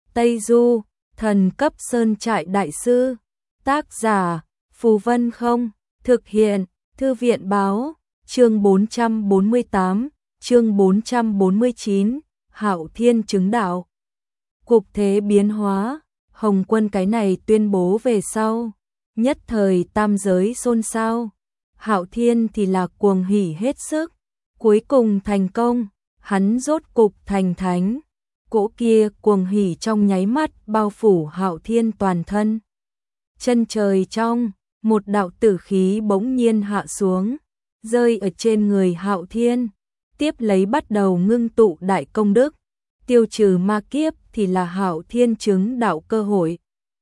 Tây Du, thần cấp sơn trại đại sư. Tác giả, Phù Vân Không. Thực hiện, Thư viện báo. Chương 448, chương 449, Hạo Thiên chứng đạo. Cục thế biến hóa, Hồng Quân cái này tuyên bố về sau, nhất thời tam giới xôn xao. Hạo Thiên thì là cuồng hỉ hết sức, cuối cùng thành công, hắn rốt cục thành thánh. Cỗ kia cuồng hỉ trong nháy mắt bao phủ Hạo Thiên toàn thân. Chân trời trong, một đạo tử khí bỗng nhiên hạ xuống, rơi ở trên người Hạo Thiên, tiếp lấy bắt đầu ngưng tụ đại công đức, tiêu trừ ma kiếp thì là Hạo Thiên chứng đạo cơ hội.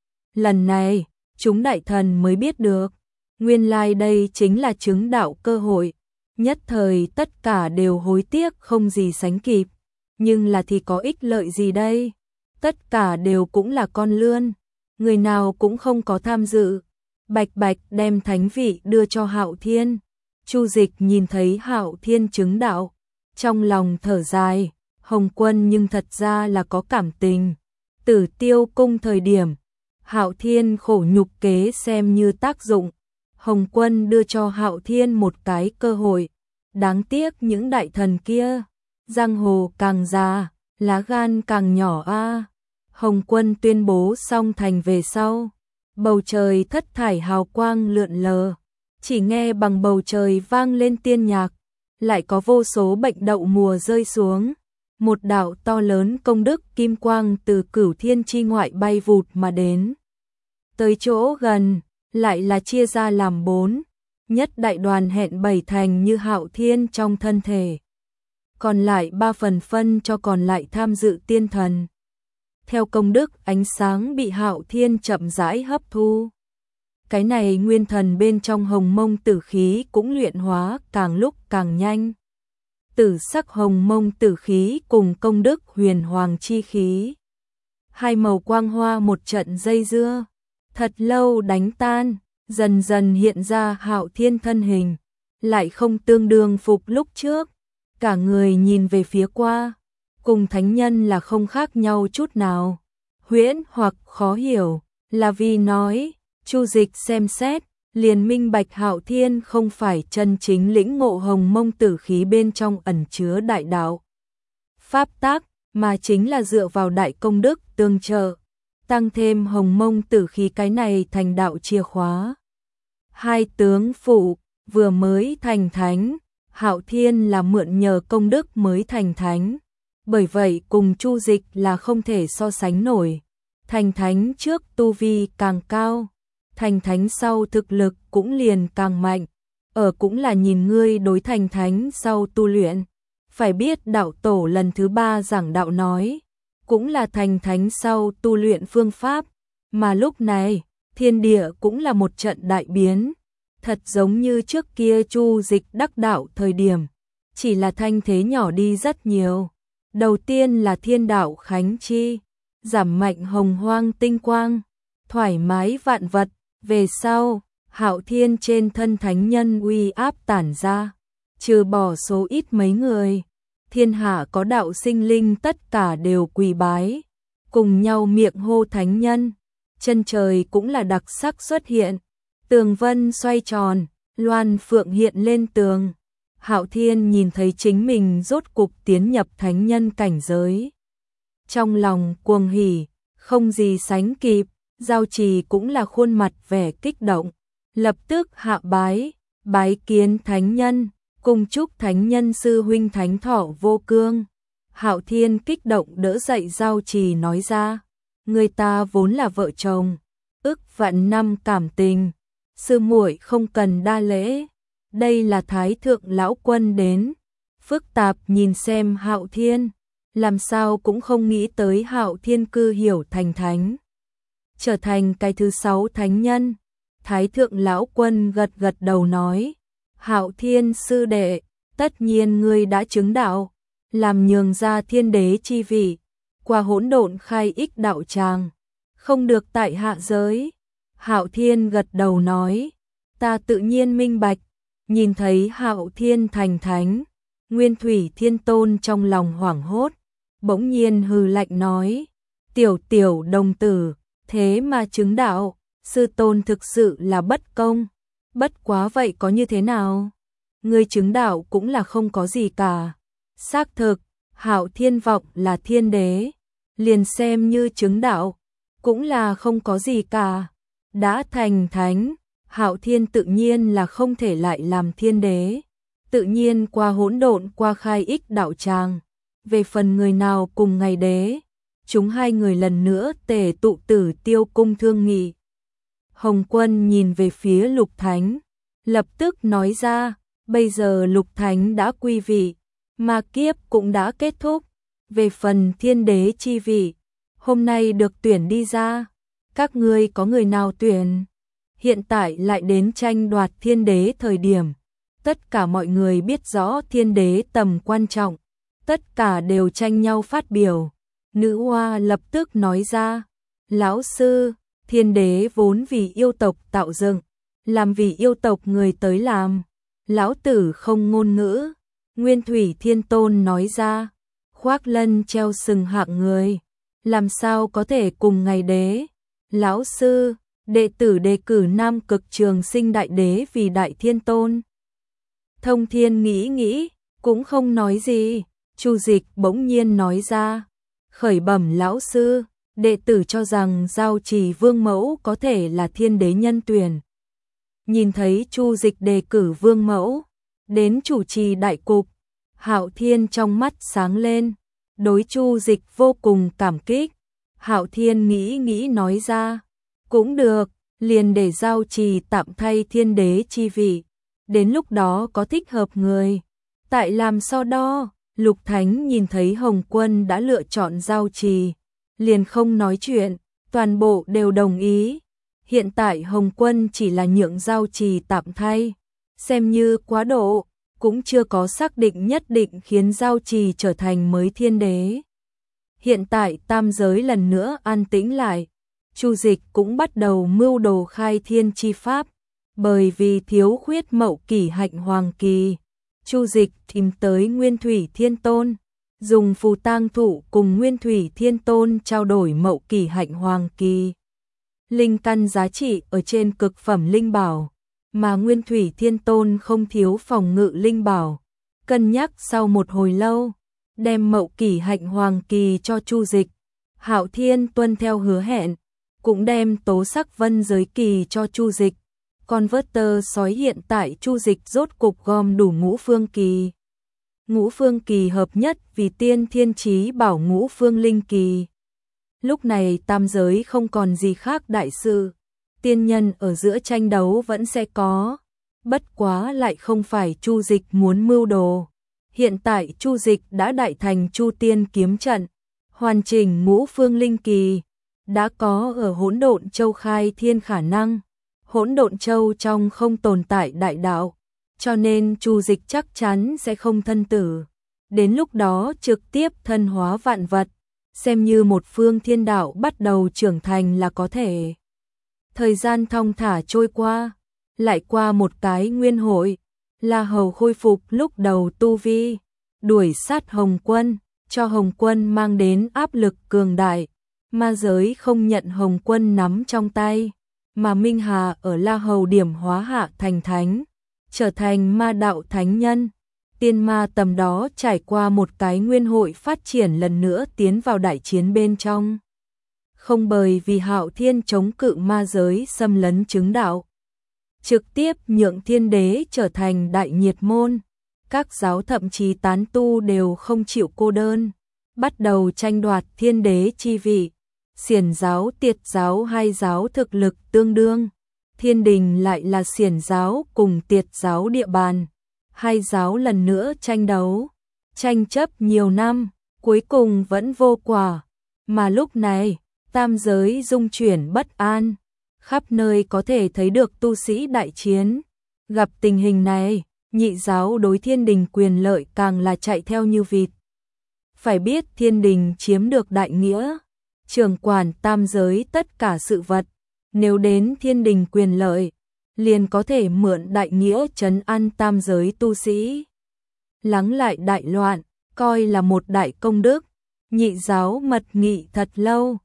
Lần này, chúng đại thần mới biết được, nguyên lai đây chính là chứng đạo cơ hội, nhất thời tất cả đều hối tiếc không gì sánh kịp, nhưng là thì có ích lợi gì đây? Tất cả đều cũng là con lươn, người nào cũng không có tham dự. Bạch bạch đem thánh vị đưa cho Hạo Thiên. Chu Dịch nhìn thấy Hạo Thiên chứng đạo, trong lòng thở dài, Hồng Quân nhưng thật ra là có cảm tình. Tử Tiêu cung thời điểm, Hạo Thiên khổ nhục kế xem như tác dụng, Hồng Quân đưa cho Hạo Thiên một cái cơ hội. Đáng tiếc những đại thần kia, giang hồ càng già, lá gan càng nhỏ a. Hồng Quân tuyên bố xong thành về sau, bầu trời thất thải hào quang lượn lờ, chỉ nghe bằng bầu trời vang lên tiên nhạc, lại có vô số bệnh đậu mùa rơi xuống. Một đạo to lớn công đức kim quang từ cửu thiên chi ngoại bay vụt mà đến. Tới chỗ gần, lại là chia ra làm 4, nhất đại đoàn hẹn 7 thành như Hạo Thiên trong thân thể. Còn lại 3 phần phân cho còn lại tham dự tiên thần. Theo công đức, ánh sáng bị Hạo Thiên chậm rãi hấp thu. Cái này nguyên thần bên trong hồng mông tử khí cũng luyện hóa càng lúc càng nhanh. Tử sắc hồng mông tử khí cùng công đức huyền hoàng chi khí, hai màu quang hoa một trận dây dưa, thật lâu đánh tan, dần dần hiện ra Hạo Thiên thân hình, lại không tương đương phục lúc trước. Cả người nhìn về phía qua, cùng thánh nhân là không khác nhau chút nào. Huyễn hoặc khó hiểu, là vì nói, Chu Dịch xem xét, liền minh bạch Hạo Thiên không phải chân chính lĩnh ngộ hồng mông tử khí bên trong ẩn chứa đại đạo pháp tác, mà chính là dựa vào đại công đức tương trợ, tăng thêm hồng mông tử khí cái này thành đạo chìa khóa. Hai tướng phụ vừa mới thành thánh, Hạo Thiên là mượn nhờ công đức mới thành thánh, bởi vậy cùng Chu Dịch là không thể so sánh nổi. Thành thánh trước tu vi càng cao, thành thánh sau thực lực cũng liền càng mạnh, cũng là nhìn ngươi đối thành thánh sau tu luyện. Phải biết đạo tổ lần thứ 3 giảng đạo nói, cũng là thành thánh sau tu luyện phương pháp, mà lúc này, thiên địa cũng là một trận đại biến, thật giống như trước kia Chu Dịch đắc đạo thời điểm, chỉ là thanh thế nhỏ đi rất nhiều. Đầu tiên là thiên đạo khánh chi, giảm mạnh hồng hoang tinh quang, thoải mái vạn vật, về sau, Hạo Thiên trên thân thánh nhân uy áp tản ra, trừ bỏ số ít mấy người, thiên hạ có đạo sinh linh tất cả đều quỳ bái, cùng nhau miệng hô thánh nhân. Chân trời cũng là đặc sắc xuất hiện, tường vân xoay tròn, loan phượng hiện lên tường. Hạo Thiên nhìn thấy chính mình rốt cục tiến nhập thánh nhân cảnh giới, trong lòng cuồng hỉ, không gì sánh kịp. Giao Trì cũng là khuôn mặt vẻ kích động, lập tức hạ bái kiến thánh nhân, cùng chúc thánh nhân sư huynh thánh thọ vô cương. Hạo Thiên kích động đỡ dậy Giao Trì nói ra, người ta vốn là vợ chồng, ức vạn năm cảm tình, sư muội không cần đa lễ. Đây là Thái thượng lão quân đến. Phức tạp nhìn xem Hạo Thiên, làm sao cũng không nghĩ tới Hạo Thiên cư hiểu thành thánh, trở thành cái thứ 6 thánh nhân. Thái thượng lão quân gật gật đầu nói, Hạo Thiên sư đệ, tất nhiên ngươi đã chứng đạo, làm nhường ra thiên đế chi vị, qua hỗn độn khai ích đạo tràng, không được tại hạ giới. Hạo Thiên gật đầu nói, ta tự nhiên minh bạch. Nhìn thấy Hạo Thiên thành thánh, Nguyên Thủy Thiên Tôn trong lòng hoảng hốt, bỗng nhiên hừ lạnh nói, Tiểu tiểu đồng tử, thế mà chứng đạo, sư tôn thực sự là bất công. Bất quá vậy có như thế nào? Ngươi chứng đạo cũng là không có gì cả. Xác thực, Hạo Thiên vọng là thiên đế, liền xem như chứng đạo, cũng là không có gì cả. Đã thành thánh, Hạo Thiên tự nhiên là không thể lại làm thiên đế. Tự nhiên qua hỗn độn qua khai ích đạo tràng. Về phần người nào cùng ngày đế, chúng hai người lần nữa tề tụ Tử Tiêu cung thương nghị. Hồng Quân nhìn về phía Lục Thánh, lập tức nói ra, bây giờ Lục Thánh đã quy vị, ma kiếp cũng đã kết thúc. Về phần thiên đế chi vị, hôm nay được tuyển đi ra. Các ngươi có người nào tuyển? Hiện tại lại đến tranh đoạt thiên đế thời điểm. Tất cả mọi người biết rõ thiên đế tầm quan trọng. Tất cả đều tranh nhau phát biểu. Nữ hoa lập tức nói ra, lão sư, thiên đế vốn vì yêu tộc tạo dựng, làm vì yêu tộc người tới làm. Lão tử không ngôn ngữ. Nguyên Thủy Thiên Tôn nói ra, khoác lân treo sừng hạng người, làm sao có thể cùng ngày đế. Lão sư, đệ tử đề cử Nam Cực Trường Sinh Đại Đế vì Đại Thiên Tôn. Thông Thiên nghĩ, cũng không nói gì. Chu Dịch bỗng nhiên nói ra, khởi bẩm lão sư, đệ tử cho rằng Giao Trì Vương Mẫu có thể là thiên đế nhân tuyển. Nhìn thấy Chu Dịch đề cử Vương Mẫu đến chủ trì đại cục, Hạo Thiên trong mắt sáng lên, đối Chu Dịch vô cùng cảm kích. Hạo Thiên nghĩ nói ra, cũng được, liền để Giao Trì tạm thay thiên đế chi vị, đến lúc đó có thích hợp người, tại làm so đo. Lục Thánh nhìn thấy Hồng Quân đã lựa chọn Giao Trì, liền không nói chuyện, toàn bộ đều đồng ý. Hiện tại Hồng Quân chỉ là nhượng Giao Trì tạm thay, xem như quá độ, cũng chưa có xác định nhất định khiến Giao Trì trở thành mới thiên đế. Hiện tại tam giới lần nữa an tĩnh lại, Chu Dịch cũng bắt đầu mưu đồ khai thiên chi pháp, bởi vì thiếu khuyết mậu kỷ hạnh hoàng kỳ. Chu Dịch tìm tới Nguyên Thủy Thiên Tôn, dùng phù tang thụ cùng Nguyên Thủy Thiên Tôn trao đổi mậu kỷ hạnh hoàng kỳ. Linh căn giá trị ở trên cực phẩm linh bảo, mà Nguyên Thủy Thiên Tôn không thiếu phòng ngự linh bảo. Cân nhắc sau một hồi lâu, đem mậu kỷ hạnh hoàng kỳ cho Chu Dịch. Hạo Thiên tuân theo hứa hẹn, cũng đem tố sắc vân giới kỳ cho Chu Dịch. Converter sói hiện tại Chu Dịch rốt cục gom đủ ngũ phương kỳ. Ngũ phương kỳ hợp nhất vì tiên thiên chí bảo ngũ phương linh kỳ. Lúc này tam giới không còn gì khác đại sự, tiên nhân ở giữa tranh đấu vẫn sẽ có, bất quá lại không phải Chu Dịch muốn mưu đồ. Hiện tại Chu Dịch đã đại thành Chu Tiên kiếm trận, hoàn chỉnh ngũ phương linh kỳ, đã có ở Hỗn Độn Châu khai thiên khả năng. Hỗn Độn Châu trong không tồn tại đại đạo, cho nên Chu Dịch chắc chắn sẽ không thân tử. Đến lúc đó trực tiếp thân hóa vạn vật, xem như một phương thiên đạo bắt đầu trưởng thành là có thể. Thời gian thong thả trôi qua, lại qua một cái nguyên hội, La Hầu khôi phục lúc đầu tu vi, đuổi sát Hồng Quân, cho Hồng Quân mang đến áp lực cường đại. Ma giới không nhận Hồng Quân nắm trong tay, mà Minh Hà ở La Hầu điểm hóa hạ thành thánh, trở thành ma đạo thánh nhân. Tiên ma tầm đó trải qua một cái nguyên hội phát triển lần nữa tiến vào đại chiến bên trong. Không bởi vì Hạo Thiên chống cự ma giới xâm lấn chứng đạo, trực tiếp nhượng thiên đế trở thành đại nhiệt môn. Các giáo thậm chí tán tu đều không chịu cô đơn, bắt đầu tranh đoạt thiên đế chi vị. Xiển giáo Tiệt giáo hai giáo thực lực tương đương, Thiên Đình lại là Xiển giáo cùng Tiệt giáo địa bàn. Hai giáo lần nữa tranh đấu, tranh chấp nhiều năm, cuối cùng vẫn vô quả. Mà lúc này, tam giới dung chuyển bất an, khắp nơi có thể thấy được tu sĩ đại chiến. Gặp tình hình này, nhị giáo đối Thiên Đình quyền lợi càng là chạy theo như vịt. Phải biết Thiên Đình chiếm được đại nghĩa, trưởng quản tam giới tất cả sự vật, nếu đến Thiên Đình quyền lợi, liền có thể mượn đại nghĩa trấn an tam giới tu sĩ. Lắng lại đại loạn, coi là một đại công đức. Nhị giáo mật nghị thật lâu,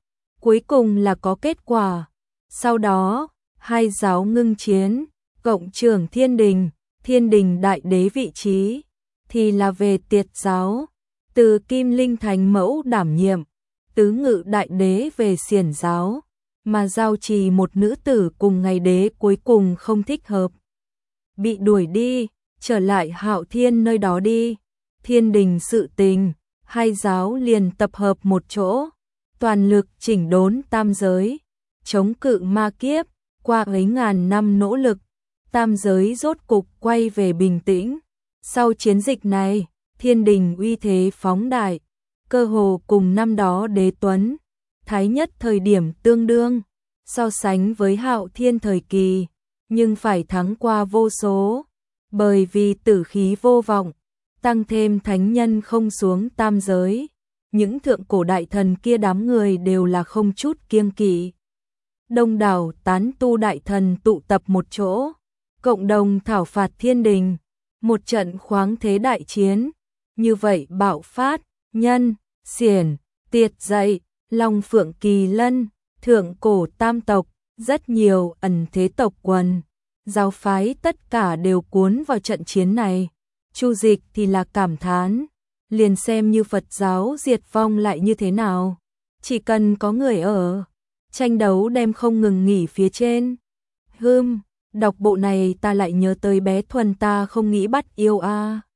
cuối cùng là có kết quả. Sau đó, hai giáo ngưng chiến, cộng trưởng Thiên Đình đại đế vị trí, thì là về Tiệt giáo, từ Kim Linh Thánh Mẫu đảm nhiệm, tứ ngự đại đế về Xiển giáo, mà giao trì một nữ tử cùng ngày đế cuối cùng không thích hợp. Bị đuổi đi, trở lại Hạo Thiên nơi đó đi. Thiên Đình sự tình, hai giáo liền tập hợp một chỗ, toàn lực chỉnh đốn tam giới, chống cự ma kiếp, qua ấy ngàn năm nỗ lực, tam giới rốt cục quay về bình tĩnh. Sau chiến dịch này, Thiên Đình uy thế phóng đại, cơ hồ cùng năm đó Đế Tuấn, Thái Nhất thời điểm tương đương, so sánh với Hạo Thiên thời kỳ, nhưng phải thắng qua vô số, bởi vì tử khí vô vọng, tăng thêm thánh nhân không xuống tam giới, những thượng cổ đại thần kia đám người đều là không chút kiêng kỵ. Đông đảo tán tu đại thần tụ tập một chỗ, cộng đồng thảo phạt Thiên Đình, một trận khoáng thế đại chiến, như vậy bạo phát, Nhân, Xiển, Tiệt dậy, Long Phượng Kỳ Lân, thượng cổ tam tộc, rất nhiều ẩn thế tộc quần, giáo phái tất cả đều cuốn vào trận chiến này. Chu Dịch thì là cảm thán, liền xem như Phật giáo diệt vong lại như thế nào, chỉ cần có người ở, tranh đấu đem không ngừng nghỉ phía trên. Đọc bộ này ta lại nhớ tới bé Thuần ta không nghĩ bắt yêu a.